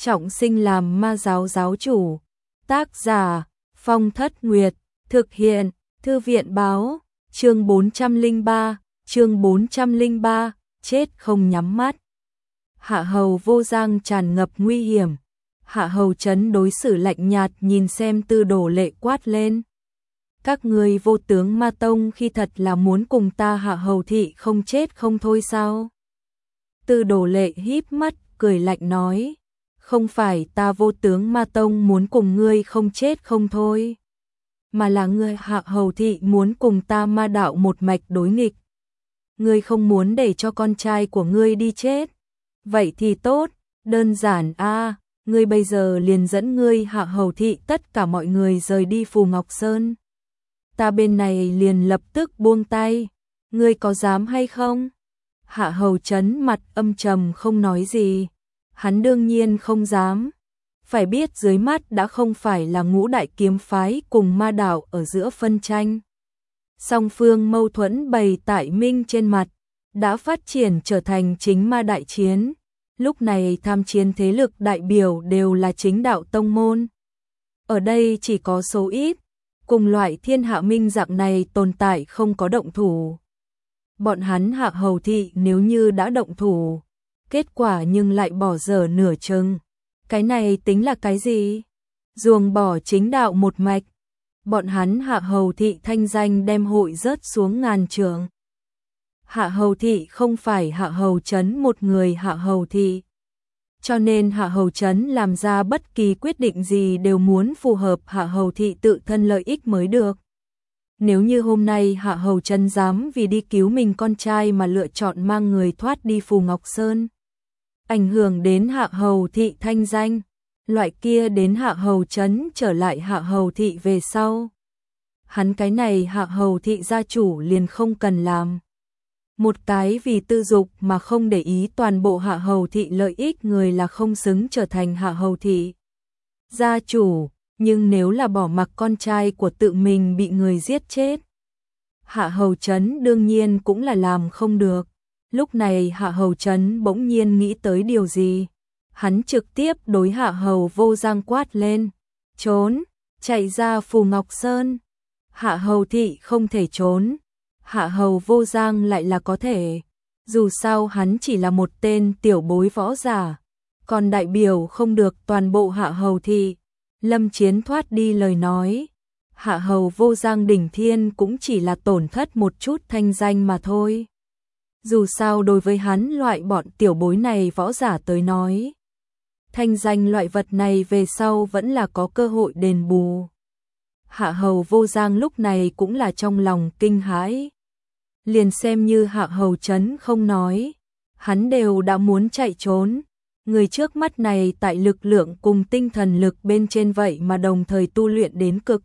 trọng sinh làm ma giáo giáo chủ. Tác giả Phong Thất Nguyệt, thực hiện Thư viện báo, chương 403, chết không nhắm mắt. Hạ Hầu Vô Giang tràn ngập nguy hiểm. Hạ Hầu Trấn đối xử lạnh nhạt nhìn xem Tư Đồ Lệ quát lên. Các ngươi Vô Tướng Ma Tông khi thật là muốn cùng ta Hạ Hầu thị không chết không thôi sao? Tư Đồ Lệ híp mắt cười lạnh nói, không phải ta Vô Tướng Ma Tông muốn cùng ngươi không chết không thôi, mà là ngươi Hạ Hầu thị muốn cùng ta Ma đạo một mạch đối nghịch. Ngươi không muốn để cho con trai của ngươi đi chết. Vậy thì tốt, đơn giản a, ngươi bây giờ liền dẫn ngươi Hạ Hầu thị tất cả mọi người rời đi Phù Ngọc Sơn. Ta bên này liền lập tức buông tay, ngươi có dám hay không? Hạ Hầu Trấn mặt âm trầm không nói gì, hắn đương nhiên không dám. Phải biết dưới mắt đã không phải là Ngũ Đại Kiếm Phái cùng Ma đạo ở giữa phân tranh. Song phương mâu thuẫn bày tại minh trên mặt, đã phát triển trở thành chính ma đại chiến. Lúc này tham chiến thế lực đại biểu đều là chính đạo tông môn. Ở đây chỉ có số ít, cùng loại Thiên Hạ Minh dạng này tồn tại không có động thủ. Bọn hắn Hạ Hầu thị nếu như đã động thủ, kết quả nhưng lại bỏ dở nửa chừng. Cái này tính là cái gì? Ruồng bỏ chính đạo một mạch. Bọn hắn Hạ Hầu thị thanh danh đem hội rớt xuống ngàn trượng. Hạ Hầu thị không phải Hạ Hầu Trấn một người Hạ Hầu thị. Cho nên Hạ Hầu Trấn làm ra bất kỳ quyết định gì đều muốn phù hợp Hạ Hầu thị tự thân lợi ích mới được. Nếu như hôm nay Hạ Hầu Trấn dám vì đi cứu mình con trai mà lựa chọn mang người thoát đi Phù Ngọc Sơn, ảnh hưởng đến Hạ Hầu thị thanh danh, loại kia đến Hạ Hầu Trấn trở lại Hạ Hầu thị về sau, hắn cái này Hạ Hầu thị gia chủ liền không cần làm. Một cái vì tư dục mà không để ý toàn bộ Hạ Hầu thị lợi ích người là không xứng trở thành Hạ Hầu thị gia chủ, nhưng nếu là bỏ mặc con trai của tự mình bị người giết chết, Hạ Hầu Trấn đương nhiên cũng là làm không được. Lúc này Hạ Hầu Trấn bỗng nhiên nghĩ tới điều gì, hắn trực tiếp đối Hạ Hầu Vô Giang quát lên, trốn, chạy ra Phù Ngọc Sơn. Hạ Hầu thị không thể trốn, Hạ Hầu Vô Giang lại là có thể, dù sao hắn chỉ là một tên tiểu bối võ giả, còn đại biểu không được toàn bộ Hạ Hầu thị. Lâm Chiến thoát đi lời nói, Hạ Hầu Vô Giang đỉnh thiên cũng chỉ là tổn thất một chút thanh danh mà thôi. Dù sao đối với hắn loại bọn tiểu bối này võ giả tới nói, thanh danh loại vật này về sau vẫn là có cơ hội đền bù. Hạ Hầu Vô Giang lúc này cũng là trong lòng kinh hãi. Liền xem như Hạ Hầu Trấn không nói, hắn đều đã muốn chạy trốn. Người trước mắt này tại lực lượng cùng tinh thần lực bên trên vậy mà đồng thời tu luyện đến cực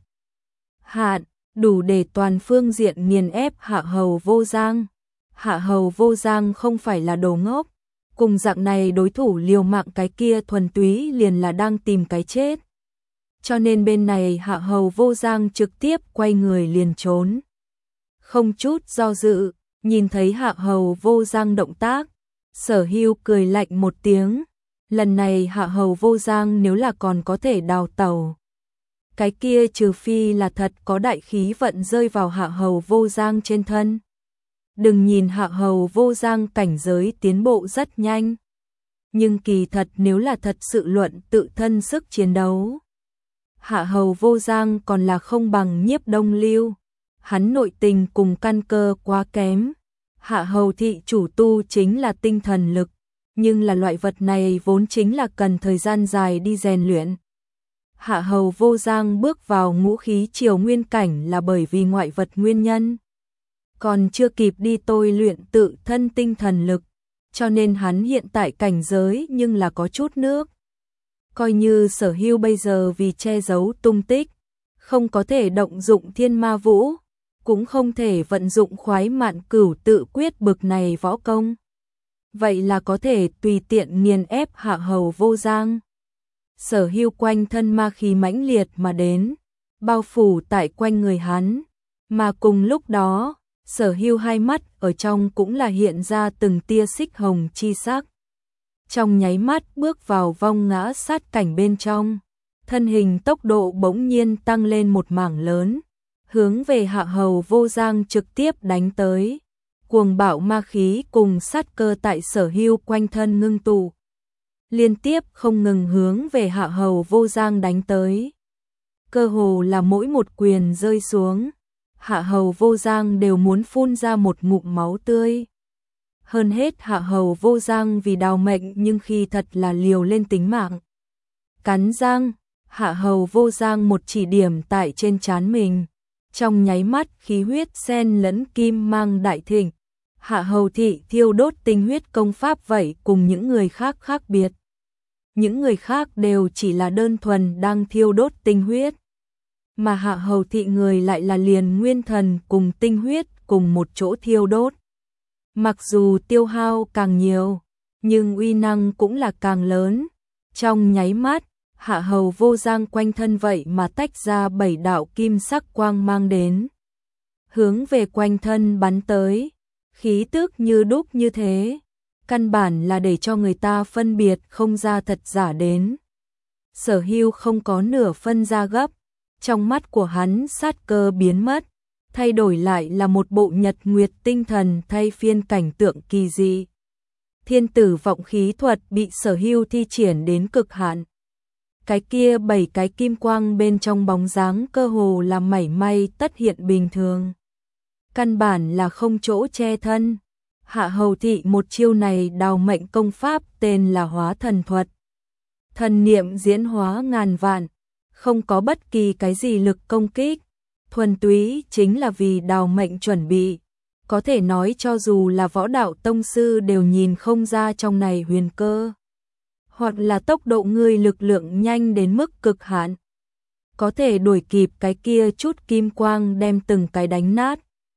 hạn, đủ để toàn phương diện nghiền ép Hạ Hầu Vô Giang. Hạ Hầu Vô Giang không phải là đồ ngốc, cùng dạng này đối thủ liều mạng cái kia thuần túy liền là đang tìm cái chết. Cho nên bên này Hạ Hầu Vô Giang trực tiếp quay người liền trốn. Không chút do dự, nhìn thấy Hạ Hầu Vô Giang động tác, Sở Hưu cười lạnh một tiếng. Lần này Hạ Hầu Vô Giang nếu là còn có thể đào tẩu, cái kia trừ phi là thật có đại khí vận rơi vào Hạ Hầu Vô Giang trên thân. Đừng nhìn Hạ Hầu Vô Giang cảnh giới tiến bộ rất nhanh, nhưng kỳ thật nếu là thật sự luận tự thân sức chiến đấu, Hạ Hầu Vô Giang còn là không bằng Nhiếp Đông Lưu. Hắn nội tình cùng căn cơ quá kém. Hạ Hầu thị chủ tu chính là tinh thần lực, nhưng là loại vật này vốn chính là cần thời gian dài đi rèn luyện. Hạ Hầu Vô Giang bước vào ngũ khí triều nguyên cảnh là bởi vì ngoại vật nguyên nhân, còn chưa kịp đi tôi luyện tự thân tinh thần lực, cho nên hắn hiện tại cảnh giới nhưng là có chút nước. Coi như Sở Hưu bây giờ vì che giấu tung tích, không có thể động dụng Thiên Ma Vũ, cũng không thể vận dụng Khoái Mạn Cửu Tự Quyết bực này võ công. Vậy là có thể tùy tiện nghiền ép Hạ Hầu Vô Giang. Sở Hưu quanh thân ma khí mãnh liệt mà đến, bao phủ tại quanh người hắn, mà cùng lúc đó, Sở Hưu hai mắt ở trong cũng là hiện ra từng tia xích hồng chi sắc. trong nháy mắt bước vào vong ngã sát cảnh bên trong. Thân hình tốc độ bỗng nhiên tăng lên một mảng lớn, hướng về Hạ Hầu Vô Giang trực tiếp đánh tới. Cuồng bạo ma khí cùng sát cơ tại Sở Hưu quanh thân ngưng tụ, liên tiếp không ngừng hướng về Hạ Hầu Vô Giang đánh tới. Cơ hồ là mỗi một quyền rơi xuống, Hạ Hầu Vô Giang đều muốn phun ra một ngụm máu tươi. Hơn hết Hạ Hầu Vô Giang vì đào mệnh nhưng khi thật là liều lên tính mạng. Cắn răng, Hạ Hầu Vô Giang một chỉ điểm tại trên trán mình. Trong nháy mắt khí huyết xen lẫn kim mang đại thịnh. Hạ Hầu thị thiêu đốt tinh huyết công pháp vậy cùng những người khác khác biệt. Những người khác đều chỉ là đơn thuần đang thiêu đốt tinh huyết. Mà Hạ Hầu thị người lại là liền nguyên thần cùng tinh huyết cùng một chỗ thiêu đốt. Mặc dù tiêu hao càng nhiều, nhưng uy năng cũng là càng lớn. Trong nháy mắt, Hạ Hầu Vô Giang quanh thân vậy mà tách ra 7 đạo kim sắc quang mang đến. Hướng về quanh thân bắn tới, khí tức như đúc như thế. Căn bản là để cho người ta phân biệt không ra thật giả đến. Sở Hưu không có nửa phân ra gấp, trong mắt của hắn sát cơ biến mất, thay đổi lại là một bộ nhật nguyệt tinh thần thay phiên cảnh tượng kỳ dị. Thiên tử vọng khí thuật bị Sở Hưu thi triển đến cực hạn. Cái kia 7 cái kim quang bên trong bóng dáng cơ hồ là mảy may tất hiện bình thường. Căn bản là không chỗ che thân. Hạ Hầu thị một chiêu này đào mệnh công pháp tên là hóa thần thuật. Thần niệm diễn hóa ngàn vạn, không có bất kỳ cái gì lực công kích, thuần túy chính là vì đào mệnh chuẩn bị. Có thể nói cho dù là võ đạo tông sư đều nhìn không ra trong này huyền cơ. Hoặc là tốc độ người lực lượng nhanh đến mức cực hạn, có thể đuổi kịp cái kia chút kim quang đem từng cái đánh nát.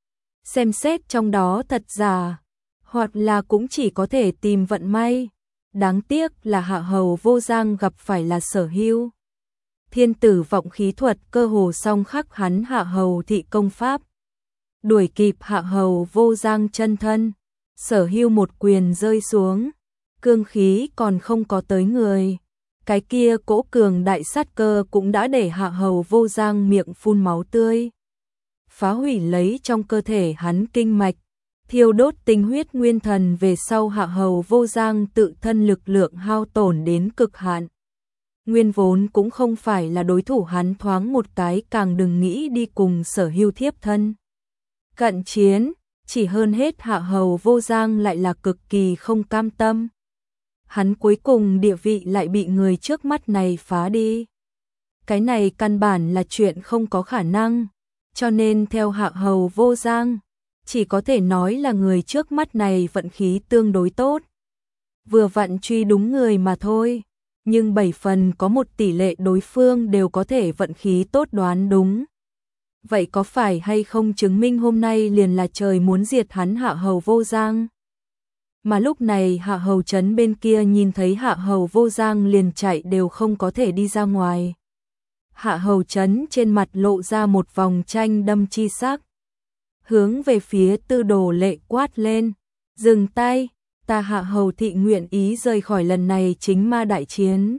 Xem xét trong đó thật giả, hoặc là cũng chỉ có thể tìm vận may. Đáng tiếc là Hạ Hầu Vô Giang gặp phải là Sở Hưu. Thiên tử vọng khí thuật cơ hồ song khắc hắn Hạ Hầu thị công pháp. Đuổi kịp Hạ Hầu Vô Giang chân thân, Sở Hưu một quyền rơi xuống, cương khí còn không có tới người. Cái kia cỗ cường đại sát cơ cũng đã để Hạ Hầu Vô Giang miệng phun máu tươi. Phá hủy lấy trong cơ thể hắn kinh mạch, thiêu đốt tinh huyết nguyên thần về sau Hạ Hầu Vô Giang tự thân lực lượng hao tổn đến cực hạn. Nguyên vốn cũng không phải là đối thủ hắn thoáng một cái càng đừng nghĩ đi cùng Sở Hưu thiếp thân. Cận chiến, chỉ hơn hết Hạ Hầu Vô Giang lại là cực kỳ không cam tâm. Hắn cuối cùng địa vị lại bị người trước mắt này phá đi. Cái này căn bản là chuyện không có khả năng, cho nên theo Hạ Hầu Vô Giang, chỉ có thể nói là người trước mắt này vận khí tương đối tốt. Vừa vặn truy đúng người mà thôi, nhưng 7 phần có một tỷ lệ đối phương đều có thể vận khí tốt đoán đúng. Vậy có phải hay không chứng minh hôm nay liền là trời muốn diệt hắn Hạ Hầu Vô Giang? Mà lúc này Hạ Hầu trấn bên kia nhìn thấy Hạ Hầu Vô Giang liền chạy đều không có thể đi ra ngoài. Hạ Hầu trấn trên mặt lộ ra một vòng tranh đâm chi sắc. Hướng về phía Tư Đồ Lệ quát lên, dừng tay, ta Hạ Hầu thị nguyện ý rời khỏi lần này chính ma đại chiến.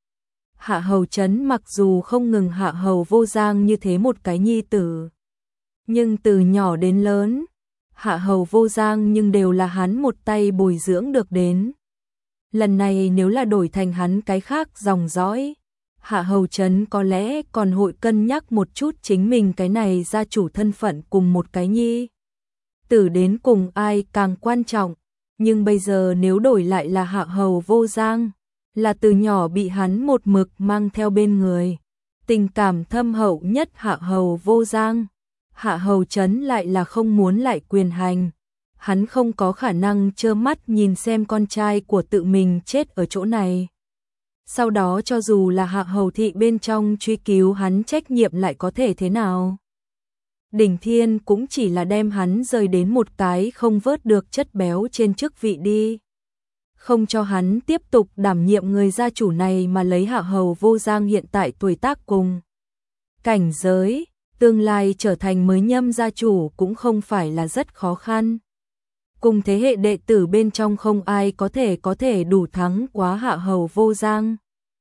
Hạ Hầu trấn mặc dù không ngừng Hạ Hầu Vô Giang như thế một cái nhi tử, nhưng từ nhỏ đến lớn, Hạ Hầu Vô Giang nhưng đều là hắn một tay bồi dưỡng được đến. Lần này nếu là đổi thành hắn cái khác dòng dõi, Hạ Hầu trấn có lẽ còn hội cân nhắc một chút chính mình cái này gia chủ thân phận cùng một cái nhi tử đến cùng ai càng quan trọng. Nhưng bây giờ nếu đổi lại là Hạ Hầu Vô Giang, là từ nhỏ bị hắn một mực mang theo bên người, tình cảm thâm hậu nhất Hạ Hầu Vô Giang, Hạ Hầu trấn lại là không muốn lại quyền hành. Hắn không có khả năng trơ mắt nhìn xem con trai của tự mình chết ở chỗ này. Sau đó cho dù là Hạ Hầu thị bên trong truy cứu hắn trách nhiệm lại có thể thế nào? Đỉnh Thiên cũng chỉ là đem hắn rời đến một cái không vớt được chất béo trên chức vị đi. Không cho hắn tiếp tục đảm nhiệm người gia chủ này mà lấy Hạ Hầu Vô Giang hiện tại tuổi tác cùng cảnh giới, tương lai trở thành mới nhâm gia chủ cũng không phải là rất khó khăn. cùng thế hệ đệ tử bên trong không ai có thể đủ thắng quá Hạ Hầu Vô Giang.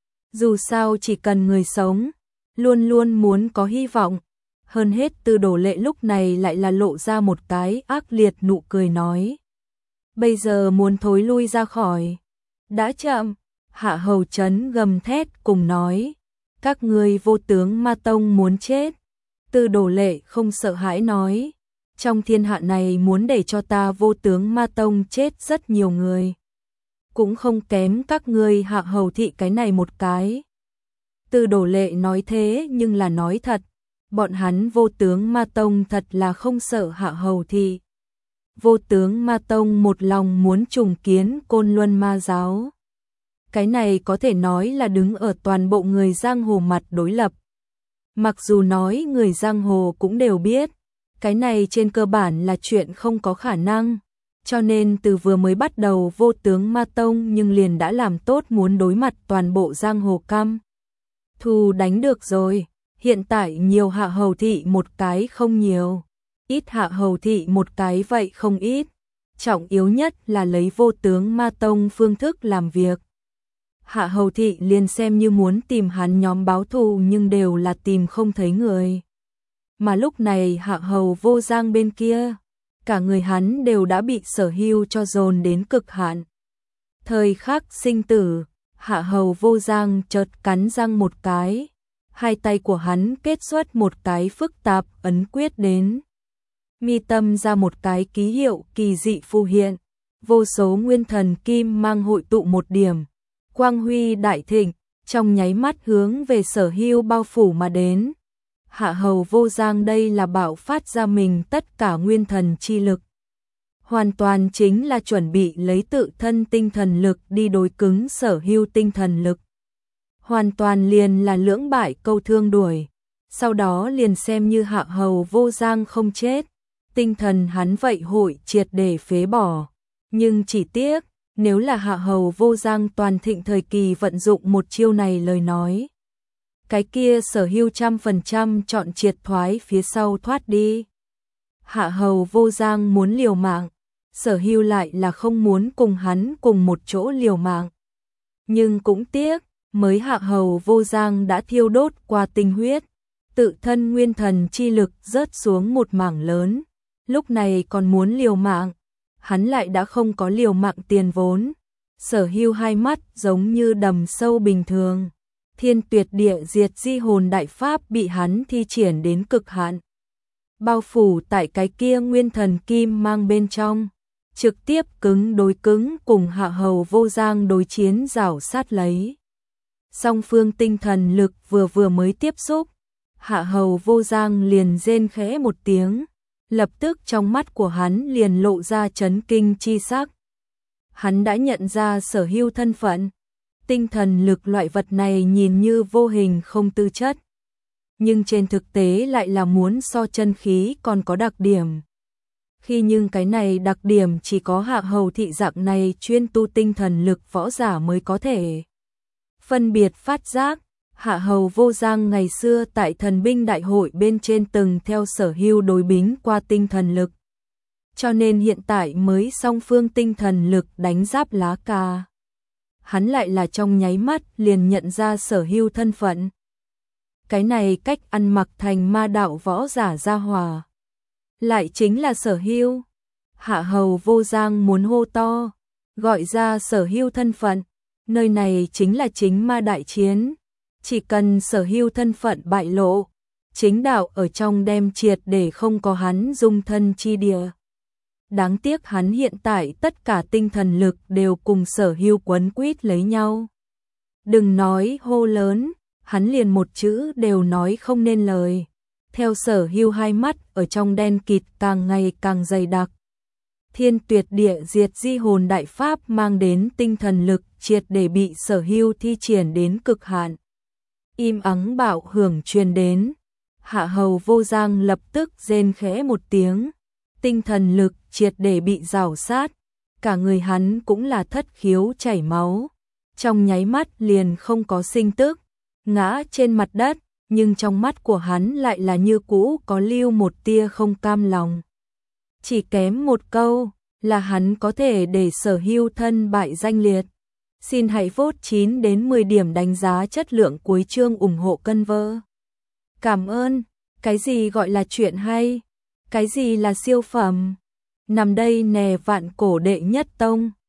Dù sao chỉ cần người sống, luôn luôn muốn có hy vọng. Hơn hết Tư Đồ Lệ lúc này lại là lộ ra một cái ác liệt nụ cười nói. Bây giờ muốn thối lui ra khỏi. Đã chậm, Hạ Hầu Trấn gầm thét cùng nói. Các ngươi Vô Tướng Ma Tông muốn chết. Tư Đồ Lệ không sợ hãi nói. Trong thiên hạ này muốn để cho ta Vô Tướng Ma Tông chết rất nhiều người. Cũng không kém các ngươi Hạ Hầu thị cái này một cái. Tư Đồ Lệ nói thế nhưng là nói thật. Bọn hắn Vô Tướng Ma Tông thật là không sợ Hạ Hầu thị. Vô Tướng Ma Tông một lòng muốn trùng kiến Côn Luân Ma Giáo. Cái này có thể nói là đứng ở toàn bộ người giang hồ mặt đối lập. Mặc dù nói người giang hồ cũng đều biết, cái này trên cơ bản là chuyện không có khả năng. Cho nên từ vừa mới bắt đầu Vô Tướng Ma Tông nhưng liền đã làm tốt muốn đối mặt toàn bộ giang hồ căm. Thù đánh được rồi, hiện tại nhiều Hạ Hầu thị một cái không nhiều. Ít Hạ Hầu thị một cái vậy không ít. Trọng yếu nhất là lấy Vô Tướng Ma Tông phương thức làm việc. Hạ Hầu thị liền xem như muốn tìm hắn nhóm báo thù nhưng đều là tìm không thấy người. Mà lúc này Hạ Hầu Vô Giang bên kia, cả người hắn đều đã bị Sở Hưu cho dồn đến cực hạn. Thời khắc sinh tử, Hạ Hầu Vô Giang chợt cắn răng một cái, hai tay của hắn kết xuất một cái phức tạp ấn quyết đến. Mi tâm ra một cái ký hiệu kỳ dị phù hiện, vô số nguyên thần kim mang hội tụ một điểm, quang huy đại thịnh, trong nháy mắt hướng về Sở Hưu bao phủ mà đến. Hạ Hầu Vô Giang đây là bạo phát ra mình tất cả nguyên thần chi lực. Hoàn toàn chính là chuẩn bị lấy tự thân tinh thần lực đi đối cứng Sở Hưu tinh thần lực. Hoàn toàn liền là lưỡng bại câu thương đuổi. Sau đó liền xem như Hạ Hầu Vô Giang không chết, tinh thần hắn vậy hội triệt để phế bỏ. Nhưng chỉ tiếc, nếu là Hạ Hầu Vô Giang toàn thịnh thời kỳ vận dụng một chiêu này lời nói, cái kia Sở Hưu 100% chọn triệt thoái phía sau thoát đi. Hạ Hầu Vô Giang muốn liều mạng, Sở Hưu lại là không muốn cùng hắn cùng một chỗ liều mạng. Nhưng cũng tiếc, mới Hạ Hầu Vô Giang đã thiêu đốt qua tinh huyết, tự thân nguyên thần chi lực rớt xuống một mảng lớn, lúc này còn muốn liều mạng, hắn lại đã không có liều mạng tiền vốn. Sở Hưu hai mắt giống như đầm sâu bình thường. Thiên Tuyệt Địa Diệt Di Hồn Đại Pháp bị hắn thi triển đến cực hạn. Bao phủ tại cái kia nguyên thần kim mang bên trong, trực tiếp cứng đối cứng cùng Hạ Hầu Vô Giang đối chiến rảo sát lấy. Song phương tinh thần lực vừa mới tiếp xúc, Hạ Hầu Vô Giang liền rên khẽ một tiếng, lập tức trong mắt của hắn liền lộ ra chấn kinh chi sắc. Hắn đã nhận ra Sở Hưu thân phận. Tinh thần lực loại vật này nhìn như vô hình không tư chất, nhưng trên thực tế lại là muốn so chân khí còn có đặc điểm. Khi nhưng cái này đặc điểm chỉ có Hạ Hầu thị dạng này chuyên tu tinh thần lực võ giả mới có thể phân biệt phát giác. Hạ Hầu Vô Giang ngày xưa tại thần binh đại hội bên trên từng theo Sở Hưu đối bính qua tinh thần lực, cho nên hiện tại mới song phương tinh thần lực đánh giáp lá cà. Hắn lại là trong nháy mắt liền nhận ra Sở Hưu thân phận. Cái này cách ăn mặc thành ma đạo võ giả gia hòa, lại chính là Sở Hưu. Hạ Hầu Vô Giang muốn hô to, gọi ra Sở Hưu thân phận, nơi này chính là chính ma đại chiến, chỉ cần Sở Hưu thân phận bại lộ, chính đạo ở trong đem triệt để không có hắn dung thân chi địa. Đáng tiếc hắn hiện tại tất cả tinh thần lực đều cùng Sở Hưu quấn quýt lấy nhau. Đừng nói hô lớn, hắn liền một chữ đều nói không nên lời. Theo Sở Hưu hai mắt ở trong đen kịt càng ngày càng dày đặc. Thiên Tuyệt Địa Diệt Di Hồn Đại Pháp mang đến tinh thần lực triệt để bị Sở Hưu thi triển đến cực hạn. Im ắng bạo hưởng truyền đến. Hạ Hầu Vô Giang lập tức rên khẽ một tiếng. Tinh thần lực triệt để bị rào sát, cả người hắn cũng là thất khiếu chảy máu, trong nháy mắt liền không có sinh tức, ngã trên mặt đất, nhưng trong mắt của hắn lại là như cũ có lưu một tia không cam lòng. Chỉ kém một câu, là hắn có thể để Sở Hưu thân bại danh liệt. Xin hãy vote 9 đến 10 điểm đánh giá chất lượng cuối chương ủng hộ cân vơ. Cảm ơn. Cái gì gọi là chuyện hay? Cái gì là siêu phẩm? Nằm đây nè vạn cổ đệ nhất tông.